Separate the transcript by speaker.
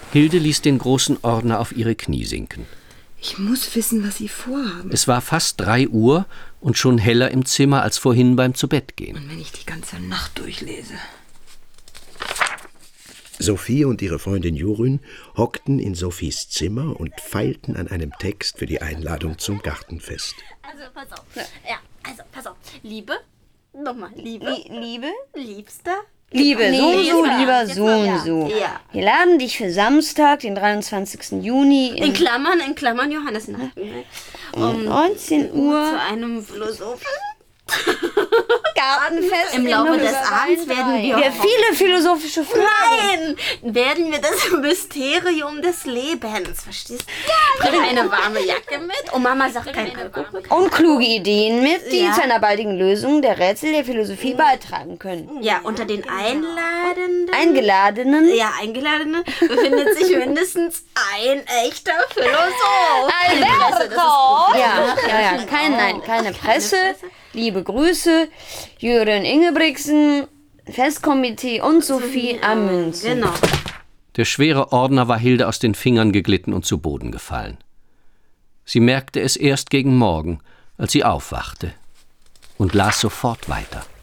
Speaker 1: Hilde ließ den großen Ordner auf ihre Knie sinken.
Speaker 2: Ich muss wissen, was Sie vorhaben.
Speaker 1: Es war fast 3 Uhr und schon heller im Zimmer als vorhin beim Zubettgehen.
Speaker 2: Und wenn ich die ganze Nacht durchlese.
Speaker 3: Sophie und ihre Freundin Jorun hockten in Sophies Zimmer und feilten an einem Text für die Einladung zum Gartenfest.
Speaker 4: Also, pass auf. Ja, also, pass auf. Liebe? Nochmal, Liebe?
Speaker 5: Liebe?
Speaker 4: Liebster?
Speaker 5: Liebe,
Speaker 4: Nee,
Speaker 5: so,
Speaker 4: jetzt
Speaker 5: lieber
Speaker 4: mal,
Speaker 5: so und so.
Speaker 4: Ja.
Speaker 5: Wir laden dich für Samstag, den 23. Juni
Speaker 4: In Klammern, Johannesnacht.
Speaker 5: um 19 Uhr
Speaker 4: Zu einem Philosophen.
Speaker 5: Gartenfest.
Speaker 4: Im Laufe des Abends werden wir
Speaker 5: viele philosophische Fragen.
Speaker 4: Nein! Werden wir das Mysterium des Lebens, verstehst du? Bring eine warme Jacke mit. Und Mama sagt kein Alkohol.
Speaker 5: Und kluge Ideen mit, die
Speaker 4: Ja.
Speaker 5: zu einer baldigen Lösung der Rätsel der Philosophie beitragen können.
Speaker 4: Ja, unter den Einladenden.
Speaker 5: Eingeladenen.
Speaker 4: Eingeladenen befindet sich mindestens ein echter Philosoph.
Speaker 5: Ein
Speaker 4: Presse, das ist gut.
Speaker 5: Keine Presse. Liebe Grüße, Jürgen Ingebrigtsen, Festkomitee und Sophie Amundsen.
Speaker 4: Genau.
Speaker 1: Der schwere Ordner war Hilde aus den Fingern geglitten und zu Boden gefallen. Sie merkte es erst gegen Morgen, als sie aufwachte und las sofort weiter.